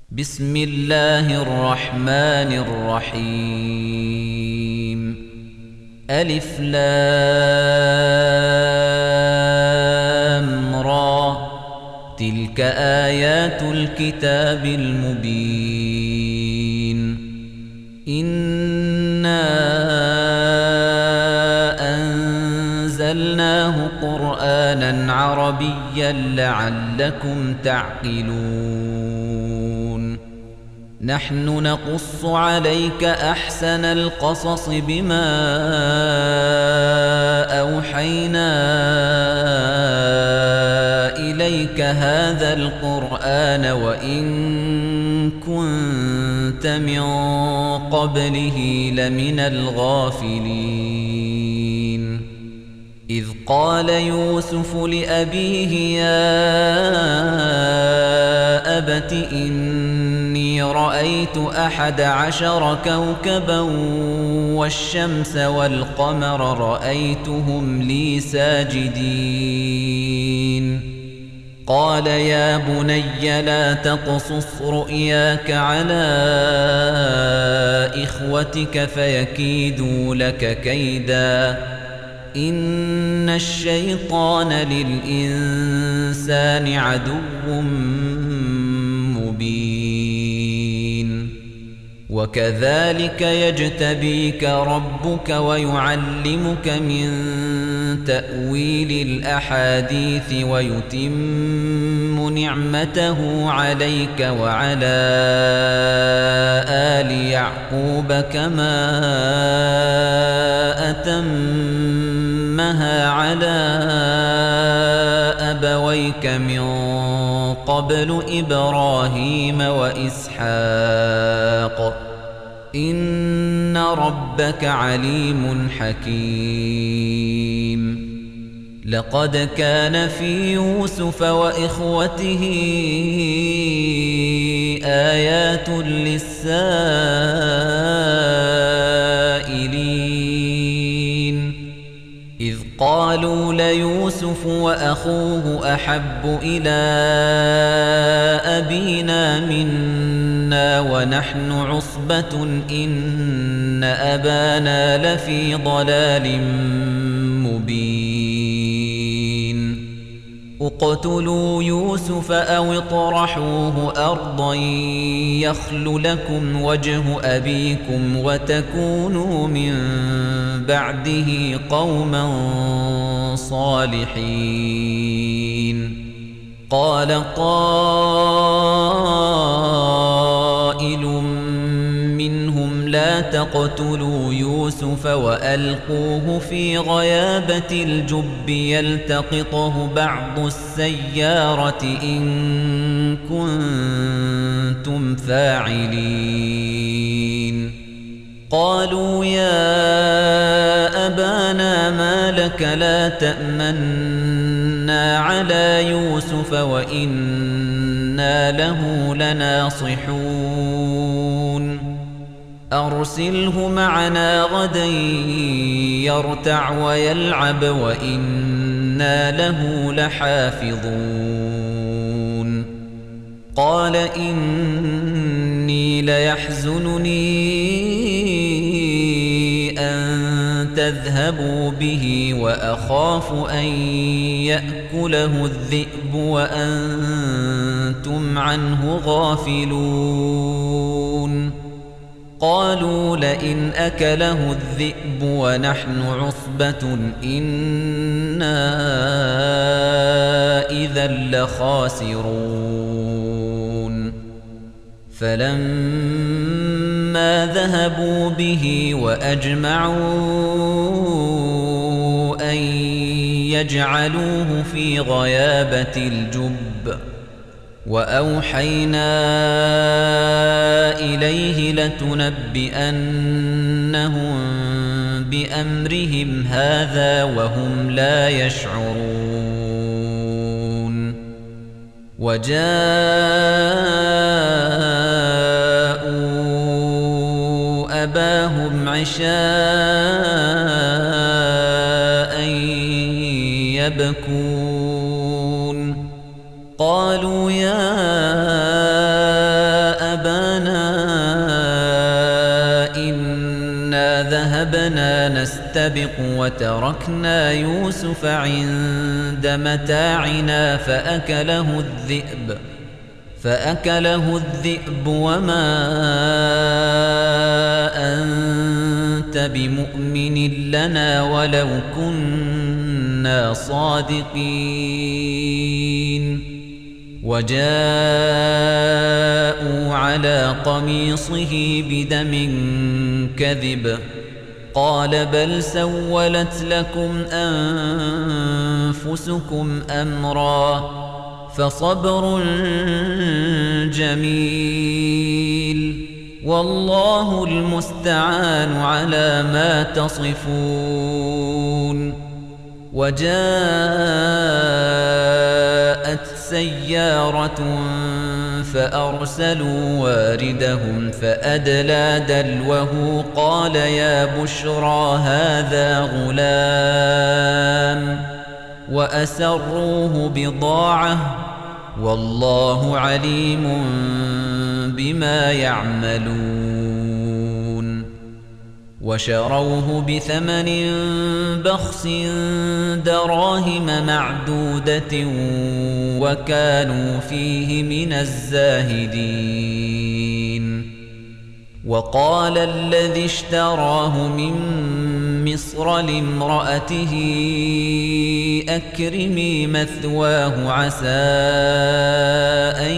بسم الله الرحمن الرحيم ألف لام را تلك آيات الكتاب المبين إنا أنزلناه قرآنا عربيا لعلكم تعقلون نحن نقص عليك أحسن القصص بما أوحينا إليك هذا القرآن وإن كنت من قبله لمن الغافلين إذ قال يوسف لأبيه يا أبت إني رأيت 11 كوكبا والشمس والقمر رأيتهم لي ساجدين قال يا بني لا تقصص رؤياك على إخوتك فيكيدوا لك كيداً إن الشيطان للإنسان عدو مبين وكذلك يجتبيك ربك ويعلمك من تأويل الأحاديث ويتم نعمته عليك وعلى آل يعقوب كما أتمها على أبويك من قبل إبراهيم وإسحاق إن ربك عليم حكيم لقد كان في يوسف وإخوته آيات للسائلين إذ قالوا ليوسف وأخوه أحب إلى أبينا منا ونحن عصبة إن أبانا لفي ضلال مبين اقتلوا يوسف أو اطرحوه أرضا يخل لكم وجه أبيكم وتكونوا من بعده قوما صالحين قال قائل منهم لا تقتلوا يوسف وألقوه في غيابة الجب يلتقطه بعض السيارة إن كنتم فاعلين قالوا يا أبانا ما لك لا تأمنا على يوسف وإنا له لناصحون أرسله معنا غدا يرتع ويلعب وإنا له لحافظون قال إني ليحزنني أن تذهبوا به وأخاف أن يأكله الذئب وأنتم عنه غافلون قالوا لئن أكله الذئب ونحن عصبة إنا إذا لخاسرون فلما ذهبوا به وأجمعوا أن يجعلوه في غيابة الجب وأوحينا إليه لتنبئنهم بأمرهم هذا وهم لا يشعرون وجاءوا أباهم عشاء يبكون قالوا يا ذهبنا نستبق وتركنا يوسف عند متاعنا فأكله الذئب وما أنت بمؤمن لنا ولو كنا صادقين وجاءوا على قميصه بدم كذب قال بل سولت لكم أنفسكم أمرا فصبر جميل والله المستعان على ما تصفون وجاءت سيارة فأرسلوا واردهم فأدلى دلوه قال يا بشرى هذا غلام وأسروه بضاعة والله عليم بما يعملون وشروه بثمن بخس دراهم معدودة وكانوا فيه من الزاهدين وقال الذي اشتراه من مصر لامرأته أكرمي مثواه عسى أن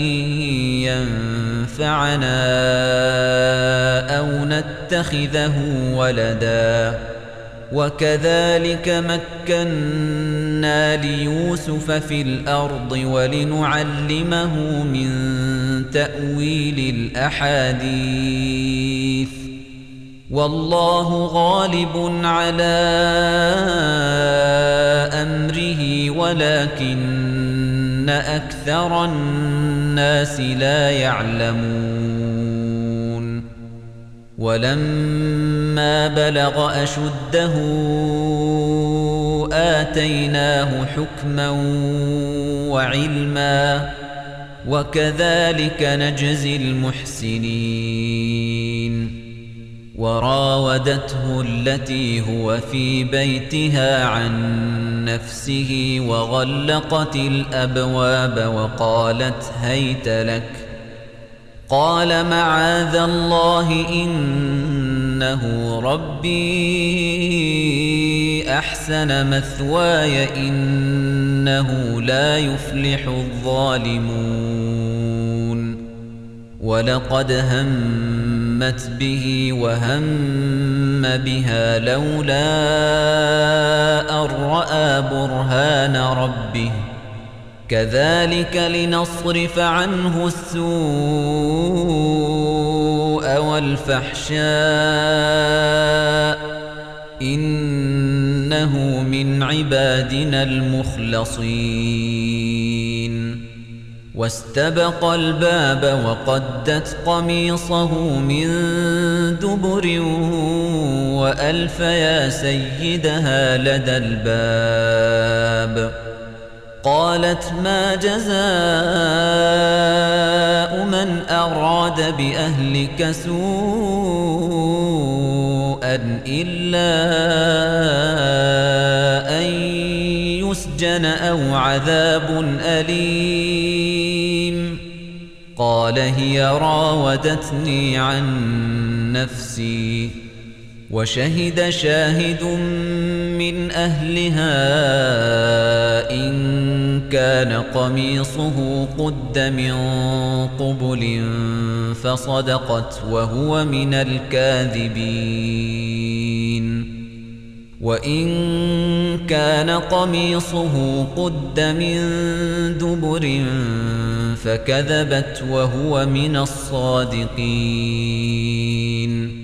ينفعنا أو نتخذه ولدا وكذلك مكنا ليوسف في الأرض ولنعلمه من تأويل الأحاديث والله غالب على أمره ولكن أكثر الناس لا يعلمون ولما بلغ أشده آتيناه حكما وعلما وكذلك نجزي المحسنين وراودته التي هو في بيتها عن نفسه وغلقت الأبواب وقالت هيت لك قال معاذ الله إنه ربي أحسن مثواي إنه لا يفلح الظالمون ولقد همت به وهم بها لولا أن رأى برهان ربه كذلك لنصرف عنه السوء والفحشاء إنه من عبادنا المخلصين واستبق الباب وقدت قميصه من دبر وألف يا سيدها لدى الباب قالت ما جزاء من أراد بأهلك سوءا إلا أن يسجن أو عذاب أليم قال هي راودتني عن نفسي وشهد شاهد من أهلها إن كان قميصه قد من قبل فصدقت وهو من الكاذبين وإن كان قميصه قد من دبر فكذبت وهو من الصادقين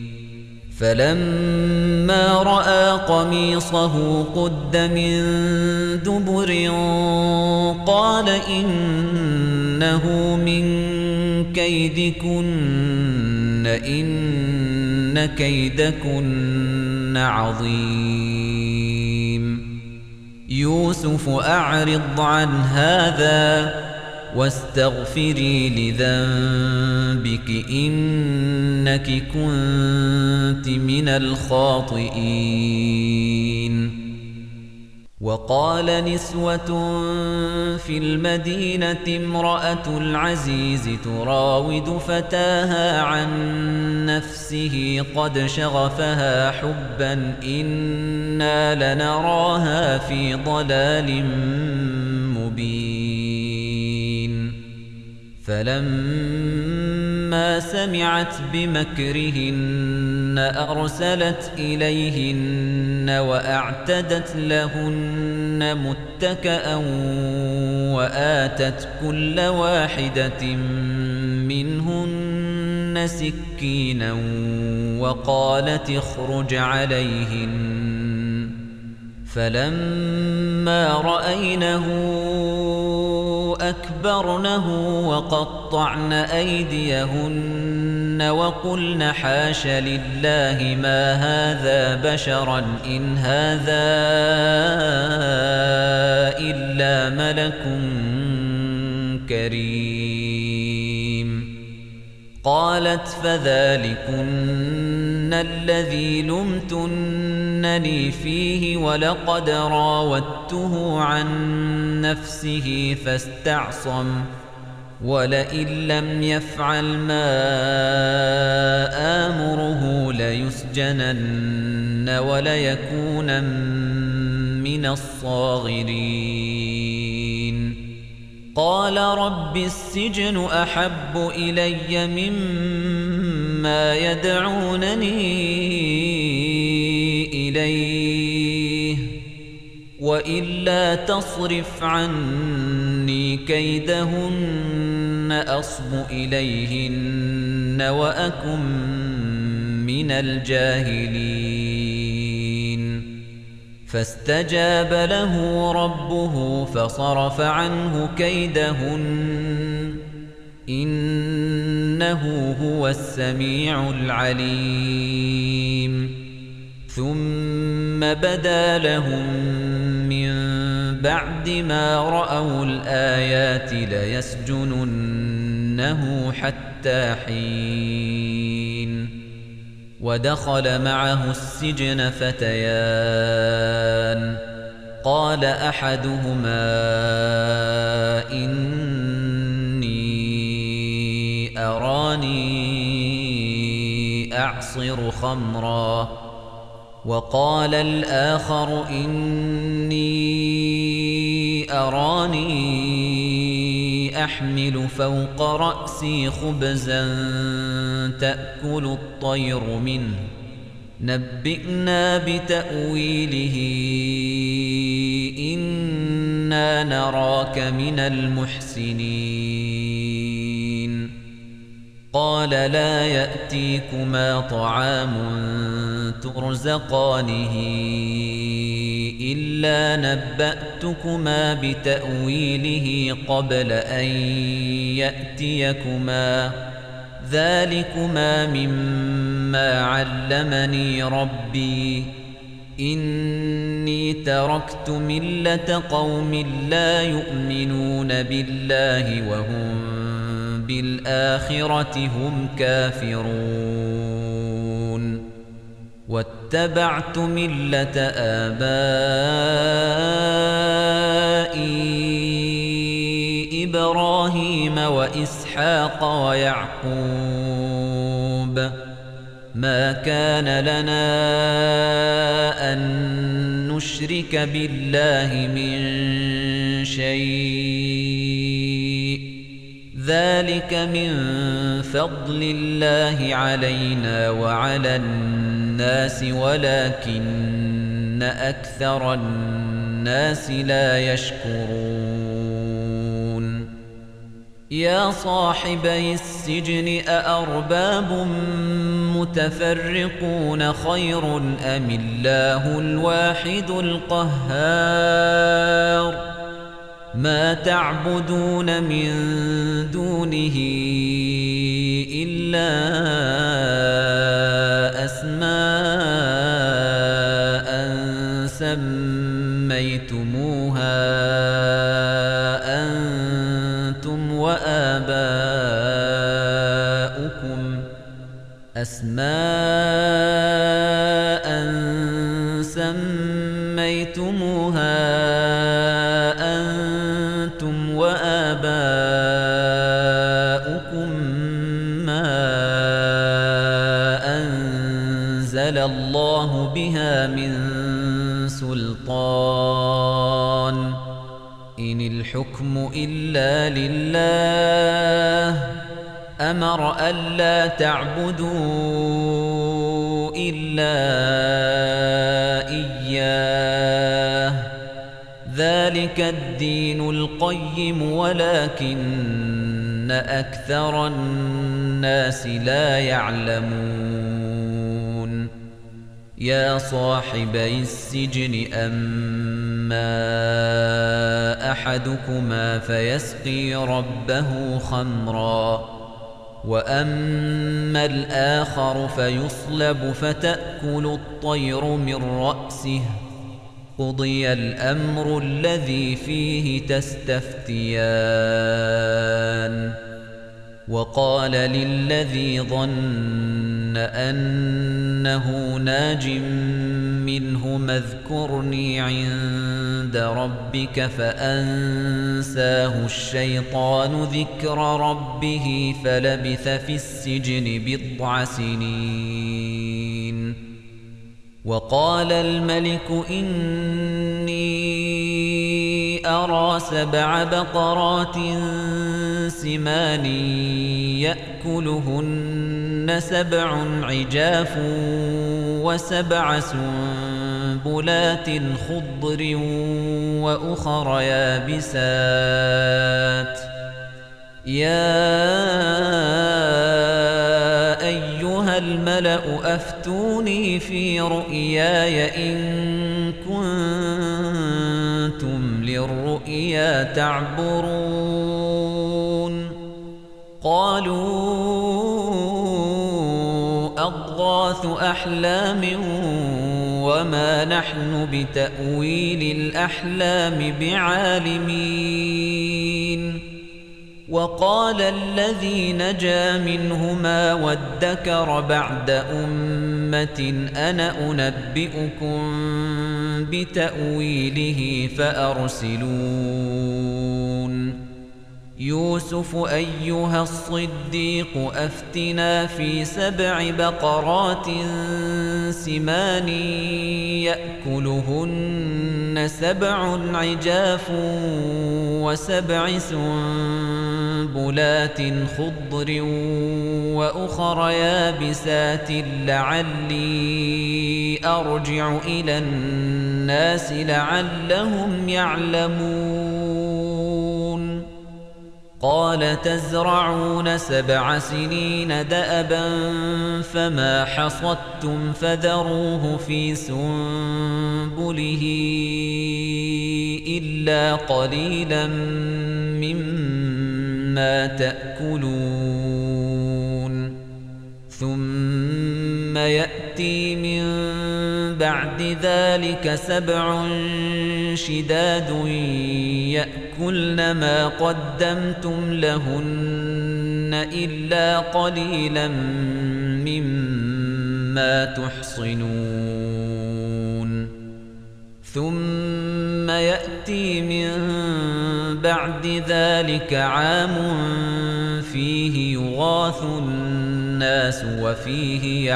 فلما رأى قميصه قد من دبر قال إنه من كيدكن إن كيدكن عظيم يوسف أعرض عن هذا واستغفري لذنبك إنك كنت من الخاطئين. وقال نسوة في المدينة امرأة العزيز تراود فتاها عن نفسه قد شغفها حبا إنا لنراها في ضلال مبين. فلما سمعت بمكرهن أرسلت إليهن وأعتدت لهن متكأ وآتت كل واحدة منهن سكينا وقالت اخرج عليهن. فلما رأينه أكبرنه وقطعن أيديهن وقلن حاش لله ما هذا بشرا إن هذا إلا ملك كريم. قالت فذلكن الذي لمتنني فيه ولقد راودته عن نفسه فاستعصم ولئن لم يفعل ما آمره ليسجنن وليكونن من الصاغرين. قال رب السجن أحب إلي مما يدعونني إليه وإلا تصرف عني كيدهن أصب إليهن وأكن من الجاهلين. فاستجاب له ربه فصرف عنه كيدهن إنه هو السميع العليم. ثم بدا لهم من بعد ما رأوا الآيات ليسجننه حتى حين. ودخل معه السجن فتيان قال أحدهما إني أراني أعصر خمرا وقال الآخر إني أراني أحمل فوق رأسي خبزا تأكل الطير منه نبئنا بتأويله إنا نراك من المحسنين. قال لا يأتيكما طعام ترزقانه إلا نبأتكما بتأويله قبل أن يأتيكما ذلكما مما علمني ربي إني تركت ملة قوم لا يؤمنون بالله وهم بالآخرة هم كافرون. واتبعت ملة آبائي إبراهيم وإسحاق ويعقوب ما كان لنا أن نشرك بالله من شيء ذلك من فضل الله علينا وعلى الناس ولكن أكثر الناس لا يشكرون. يا صاحبي السجن أأرباب متفرقون خير أم الله الواحد القهار ما تعبدون من دونه إلا أسماء سميتموها أنتم أسماء سميتموها أنتم وآباؤكم ما أنزل الله بها من سلطان إن الحكم إلا لله أمر ألا تعبدوا إلا إياه ذلك الدين القيم ولكن أكثر الناس لا يعلمون يا صاحبي السجن أما أحدكما فيسقي ربه خمرا وأما الآخر فيصلب فتأكل الطير من رأسه قضي الأمر الذي فيه تستفتيان وقال للذي ظن أنه ناج منهما اذكرني عند ربك فأنساه الشيطان ذكر ربه فلبث في السجن بضع سنين وقال الملك إني أرى 7 بقرات سمان يأكلهن 7 عجاف و7 سنبلات خضر وأخر يابسات يا أيها الملأ أفتوني في رؤياي إن كنتم للرؤيا تعبرون قالوا أضغاث أحلام وما نحن بتأويل الأحلام بعالمين وقال الذي نجا منهما وادكر بعد أمة أنا أنبئكم بتأويله فأرسلون يوسف أيها الصديق أفتنا في 7 بقرات سمان يأكلهن 7 عجاف و7 سنبلات خضر وأخر يابسات لعلي أرجع إلى الناس لعلهم يعلمون قال تزرعون 7 سنين دأبا فما حصدتم فذروه في سنبله إلا قليلا مما تأكلون ثم يأتي من بعد ذلك 7 شداد يأكلن ما قدمتم لهن إلا قليلا مما تحصنون ثم يأتي من بعد ذلك عام فيه يغاث الناس وفيه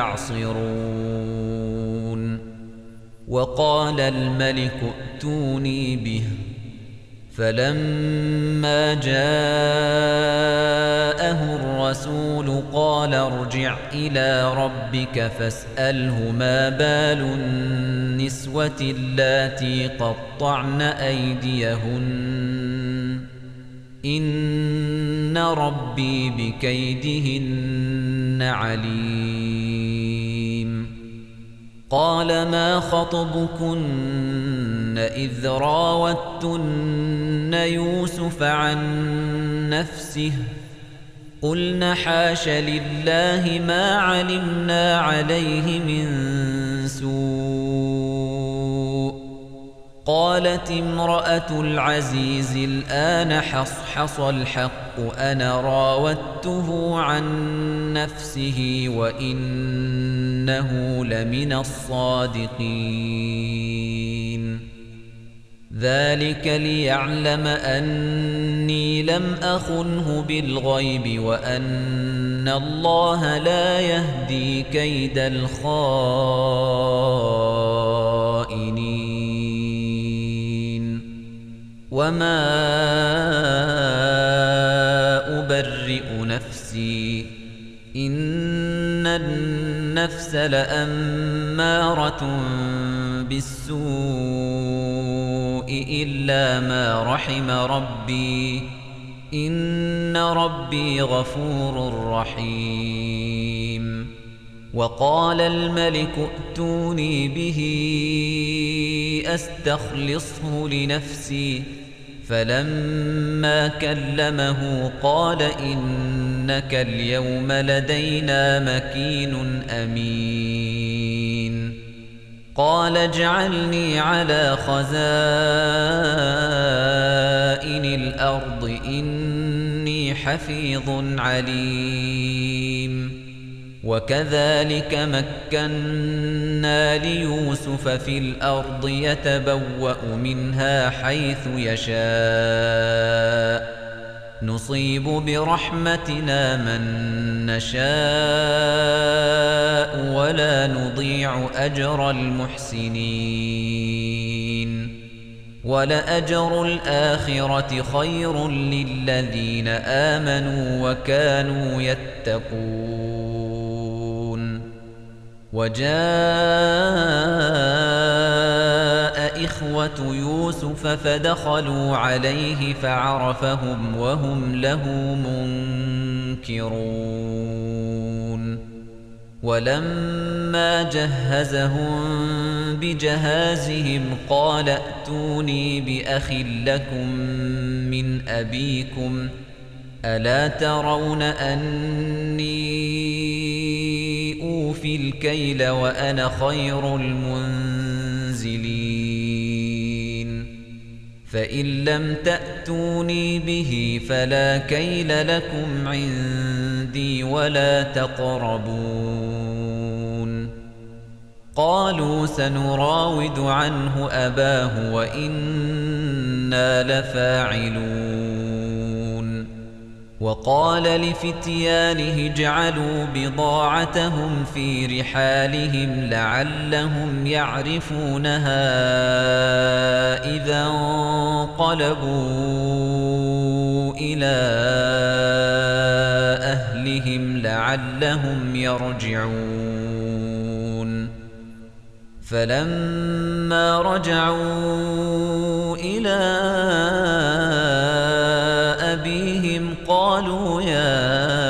يعصرون وقال الملك ائتوني به فلما جاءه الرسول قال ارجع إلى ربك فاسأله ما بال النسوة اللاتي قطعن أيديهن إن ربي بكيدهن عليم قال ما خطبكن إذ راوتن يوسف عن نفسه قلن حاش لله ما علمنا عليه من سوء قالت امرأة العزيز الآن حصحص الحق أنا راودته عن نفسه وإنه لمن الصادقين ذلك ليعلم أني لم أخنه بالغيب وأن الله لا يهدي كيد الخائنين وما أبرئ نفسي إن النفس لأمارة بالسوء إلا ما رحم ربي إن ربي غفور رحيم وقال الملك ائتوني به أستخلصه لنفسي فلما كلمه قال إنك اليوم لدينا مكين أمين قال اجعلني على خزائن الأرض إني حفيظ عليم وكذلك مكنا ليوسف في الأرض يتبوأ منها حيث يشاء نصيب برحمتنا من نشاء ولا نضيع أجر المحسنين ولأجر الآخرة خير للذين آمنوا وكانوا يتقون وجاء إخوة يوسف فدخلوا عليه فعرفهم وهم له منكرون ولما جهزهم بجهازهم قال ائتوني بأخ لكم من أبيكم ألا ترون أني أوفي الكيل وأنا خير المنزلين فإن لم تأتوني به فلا كيل لكم عندي ولا تقربون قالوا سنراود عنه أباه وإنا لفاعلون وقال لفتيانه اجعلوا بضاعتهم في رحالهم لعلهم يعرفونها إذا انقلبوا إلى أهلهم لعلهم يرجعون فلما رجعوا إلى أبيهم قالوا يا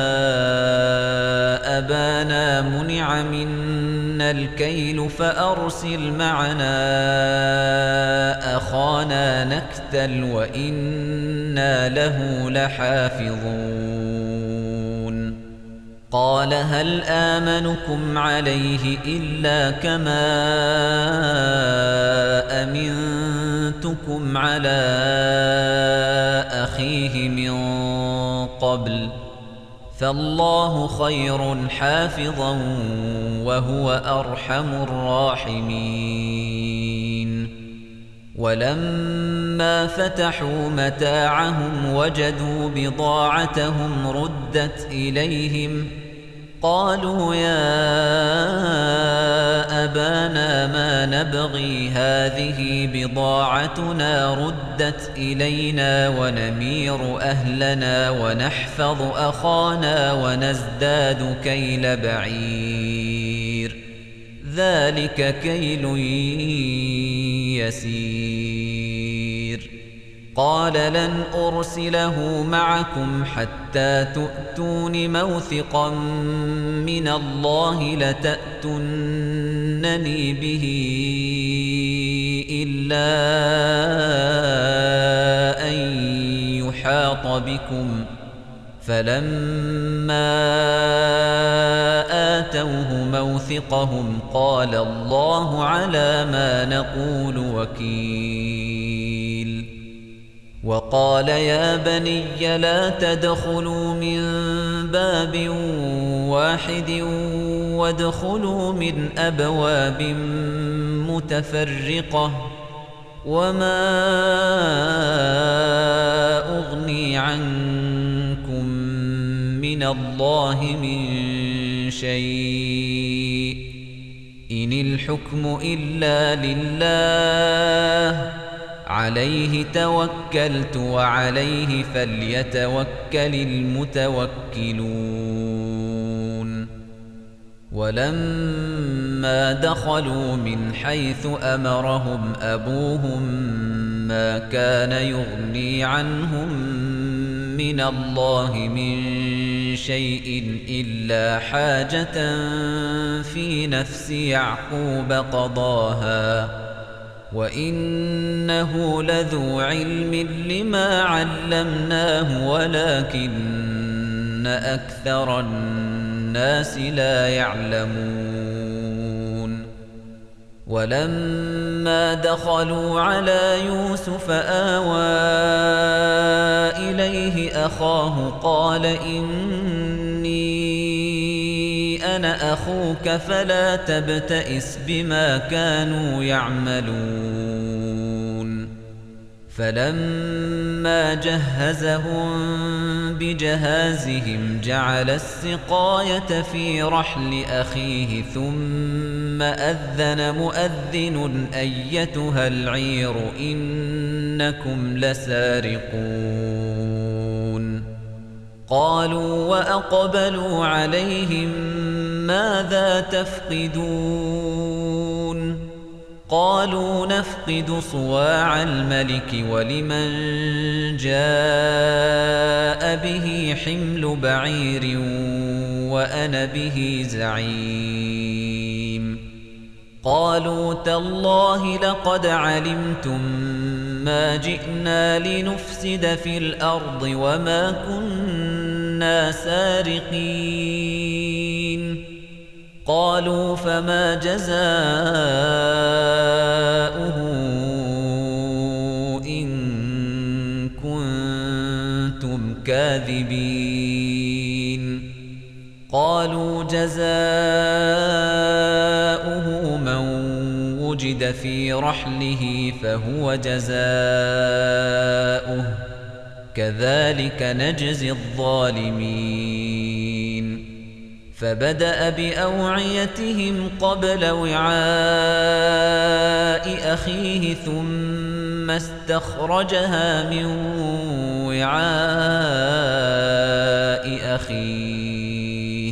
أبانا منع منا الكيل فأرسل معنا أخانا نكتل وإنا له لحافظون قال هل آمنكم عليه إلا كما أمنتكم على أخيه من قبل فالله خير حافظا وهو أرحم الراحمين ولما فتحوا متاعهم وجدوا بضاعتهم ردت إليهم قالوا يا أبانا ما نبغي هذه بضاعتنا ردت إلينا ونمير أهلنا ونحفظ أخانا ونزداد كيل بعير ذلك كيل يسير قال لن أرسله معكم حتى تؤتون موثقا من الله لتأتونني به إلا أن يحاط بكم فلما آتوه موثقا ليوثقهم قال الله على ما نقول وكيل وقال يا بني لا تدخلوا من باب واحد وادخلوا من أبواب متفرقة وما أغني عنكم من الله من شيء إن الحكم إلا لله عليه توكلت وعليه فليتوكل المتوكلون ولما دخلوا من حيث أمرهم أبوهم ما كان يغني عنهم من الله من شيء إلا حاجة في نفس يعقوب قضاها وإنه لذو علم لما علمناه ولكن أكثر الناس لا يعلمون ولما دخلوا على يوسف آوى إليه أخاه قال إني أنا أخوك فلا تبتئس بما كانوا يعملون فلما جهزهم بجهازهم جعل السقاية في رحل أخيه ثم أذن مؤذن أيتها العير إنكم لسارقون قالوا وأقبلوا عليهم ماذا تفقدون قالوا نفقد صواع الملك ولمن جاء به حمل بعير وأنا به زعيم قالوا تالله لقد علمتم ما جئنا لنفسد في الأرض وما كنا سارقين قالوا فما جزاؤه إن كنتم كاذبين قالوا جزاؤه من وجد في رحله فهو جزاؤه كذلك نجزي الظالمين فبدأ بأوعيتهم قبل وعاء أخيه ثم استخرجها من وعاء أخيه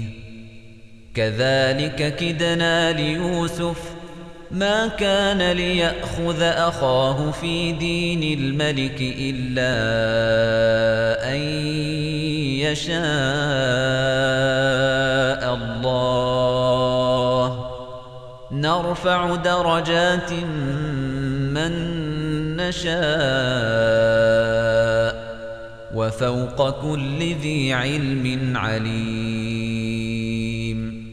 كذلك كدنا ليوسف ما كان ليأخذ أخاه في دين الملك إلا أن يشاء الله نرفع درجات من نشاء وفوق كل ذي علم عليم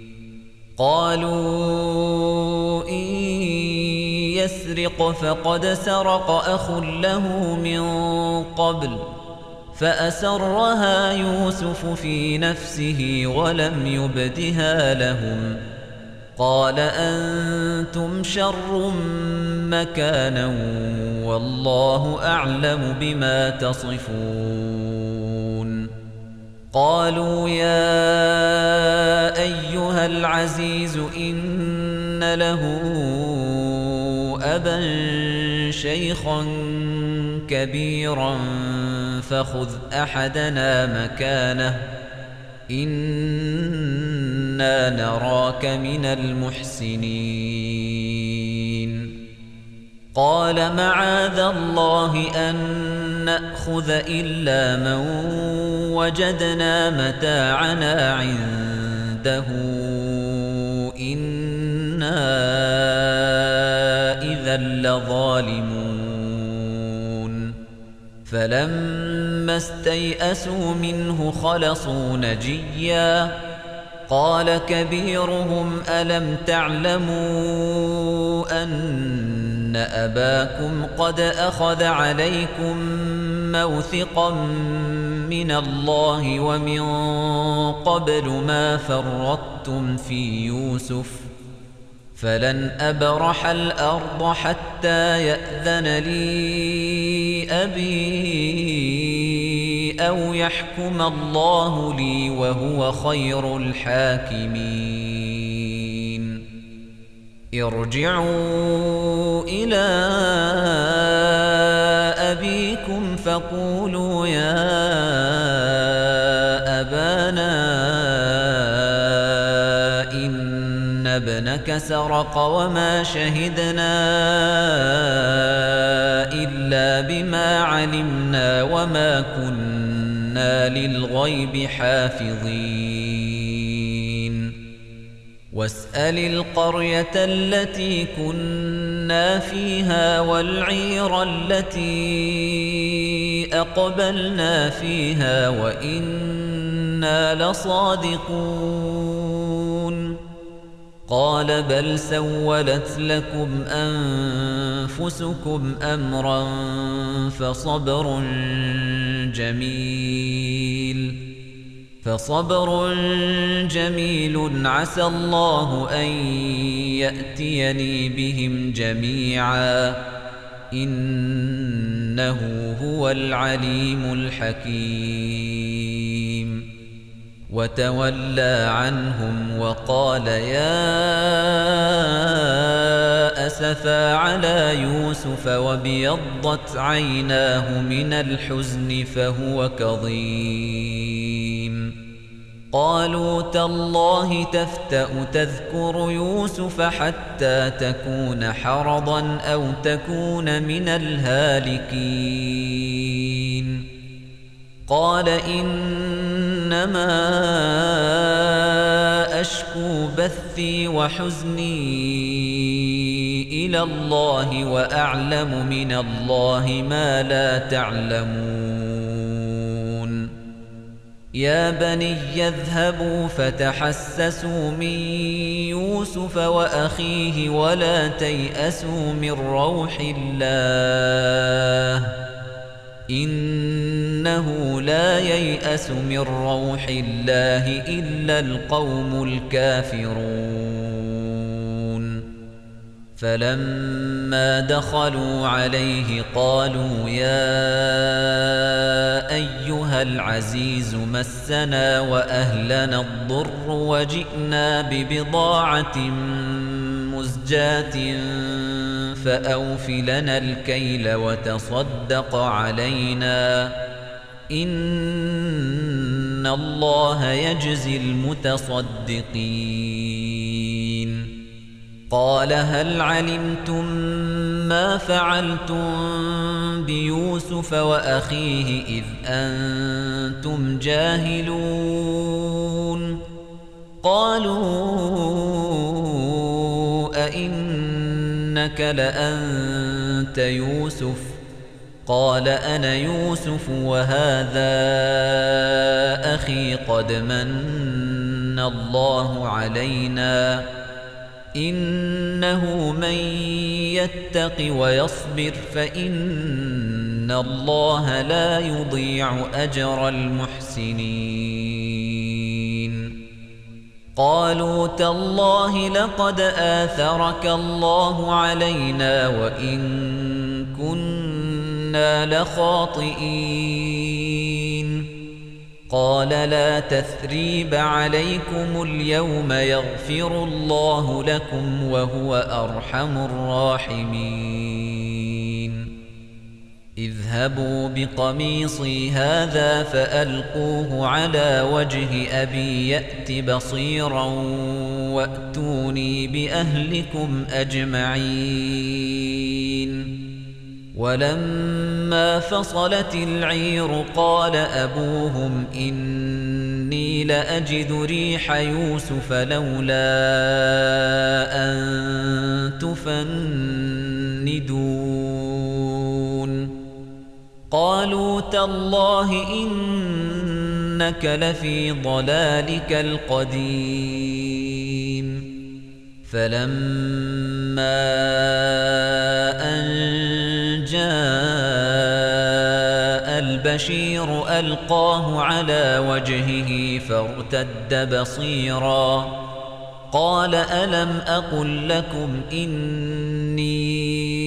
قالوا إن يسرق فقد سرق أخ له من قبل فأسرها يوسف في نفسه ولم يبدها لهم قال أنتم شر مكانا والله أعلم بما تصفون قالوا يا أيها العزيز إن له أبا شيخا كبيرا فخذ أحدنا مكانه إنا نراك من المحسنين قال معاذ الله أن نأخذ إلا من وجدنا متاعنا عنده إنا إذا لظالمون فلما استيئسوا منه خلصوا نجيا قال كبيرهم ألم تعلموا أن أباكم قد أخذ عليكم موثقا من الله ومن قبل ما فرطتم في يوسف فلن أبرح الأرض حتى يأذن لي أبي أو يحكم الله لي وهو خير الحاكمين ارجعوا إلى أبيكم فقولوا يا أبانا إن ابنك سرق وما شهدنا إلا بما علمنا وما كنا للغيب حافظين واسأل القرية التي كنا فيها والعير التي أقبلنا فيها وإنا لصادقون قال بل سولت لكم أنفسكم أمرا فصبر جميل عسى الله أن يأتيني بهم جميعا إنه هو العليم الحكيم وتولى عنهم وقال يا أسفا على يوسف وابيضت عيناه من الحزن فهو كظيم قالوا تالله تفتأ تذكر يوسف حتى تكون حرضا أو تكون من الهالكين قال إنما أشكو بثي وحزني إلى الله وأعلم من الله ما لا تعلمون يا بني يذهبوا فتحسسوا من يوسف وأخيه ولا تيأسوا من روح الله إنه لا ييأس من روح الله إلا القوم الكافرون فلما دخلوا عليه قالوا يا أيها العزيز مسنا وأهلنا الضر وجئنا ببضاعة مزجاة فأوف لنا الكيل وتصدق علينا إن الله يجزي المتصدقين قال هل علمتم ما فعلتم بيوسف وأخيه إذ أنتم جاهلون قالوا أئنك لأنت يوسف قال أنا يوسف وهذا أخي قد من الله علينا إنه من يتق ويصبر فإن الله لا يضيع أجر المحسنين قالوا تالله لقد آثرك الله علينا وإن كنا لخاطئين قال لا تثريب عليكم اليوم يغفر الله لكم وهو أرحم الراحمين اذهبوا بقميصي هذا فألقوه على وجه أبي يأت بصيرا وأتوني بأهلكم أجمعين ولما فصلت العير قال أبوهم إني لأجد ريح يوسف لولا أن تفندون قالوا تالله إنك إنك لفي ضلالك القديم فلما أن جاء البشير ألقاه على وجهه فارتد بصيرا قال ألم أقل لكم إني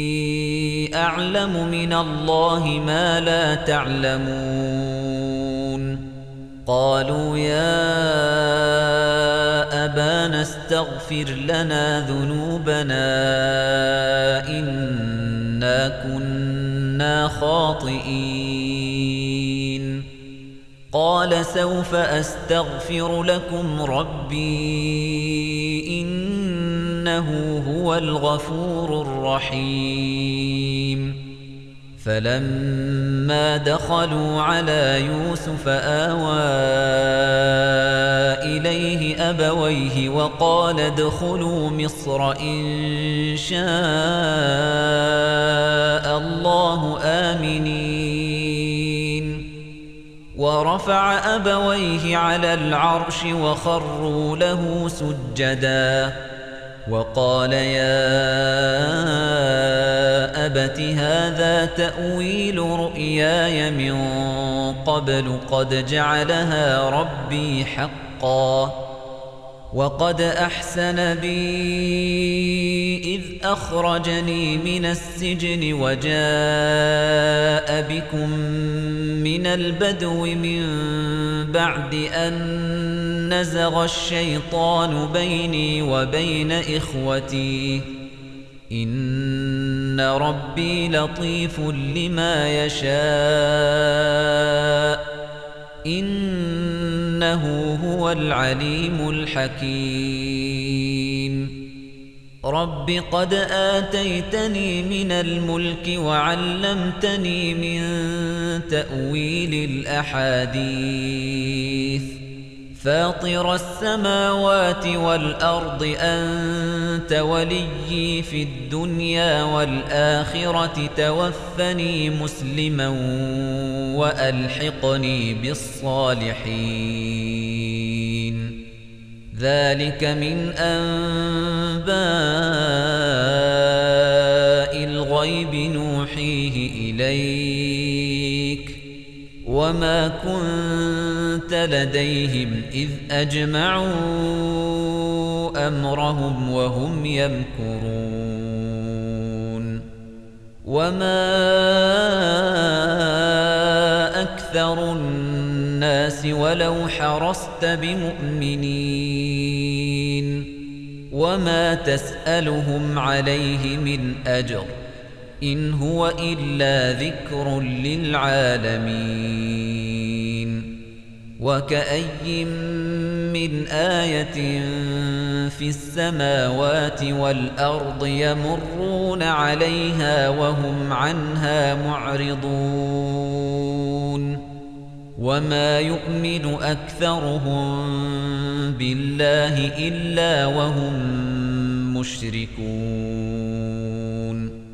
أعلم من الله ما لا تعلمون قالوا يا أبانا استغفر لنا ذنوبنا إنا كنا خاطئين قال سوف أستغفر لكم ربي إنه هو الغفور الرحيم فلما دخلوا على يوسف آوى إليه أبويه وقال ادخلوا مصر إن شاء الله آمنين ورفع أبويه على العرش وخروا له سجدا وقال يا أبت هذا تأويل رؤياي من قبل قد جعلها ربي حقا وقد أحسن بي إذ أخرجني من السجن وجاء بكم من البدو من بعد أن نزغ الشيطان بيني وبين إخوتي إن ربي لطيف لما يشاء إنه هو العليم الحكيم رب قد آتيتني من الملك وعلمتني من تأويل الأحاديث فاطر السماوات والأرض أنت وليي في الدنيا والآخرة توفني مسلما وألحقني بالصالحين ذلك من أنباء الغيب نوحيه إليك وما كنت لديهم إذ أجمعوا أمرهم وهم يمكرون وما أكثر الناس ولو حرصت بمؤمنين وما تسألهم عليه من أجر إن هو إلا ذكر للعالمين وكأي من آية في السماوات والأرض يمرون عليها وهم عنها معرضون وما يؤمن أكثرهم بالله إلا وهم مشركون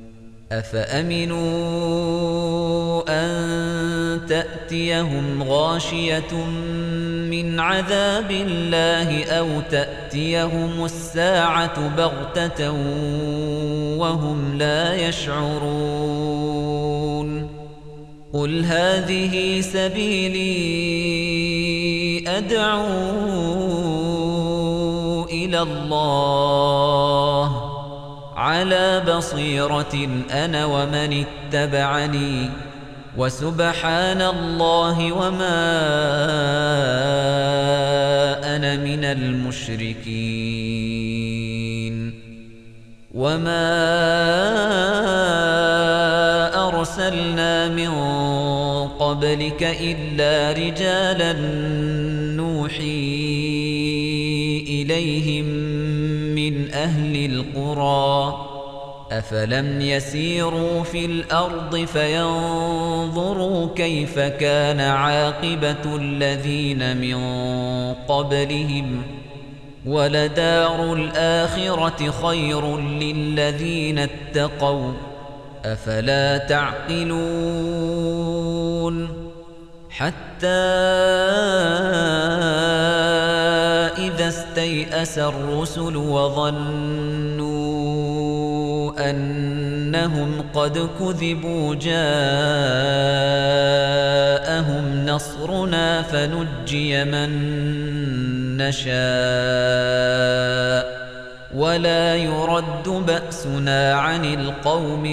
أفأمنوا أن تأتيهم غاشية من عذاب الله أو تأتيهم الساعة بغتة وهم لا يشعرون قل هذه سبيلي أدعو إلى الله على بصيرة أنا ومن اتبعني وسبحان الله وما أنا من المشركين وما أرسلنا من قبلك إلا رجالا نوحي إليهم من أهل القرى أفلم يسيروا في الأرض فينظروا كيف كان عاقبة الذين من قبلهم ولدار الآخرة خير للذين اتقوا أفلا تعقلون حتى إذا استيأس الرسل وظنوا أنهم قد كذبوا جاءهم نصرنا فنجي من نشاء ولا يرد بأسنا عن القوم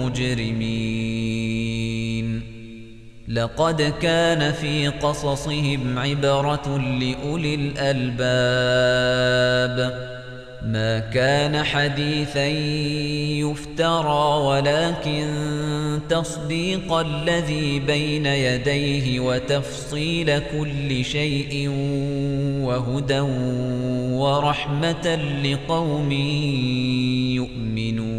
المجرمين لقد كان في قصصهم عبرة لأولي الألباب ما كان حديثا يفترى ولكن تصديق الذي بين يديه وتفصيل كل شيء وهدى ورحمة لقوم يؤمنون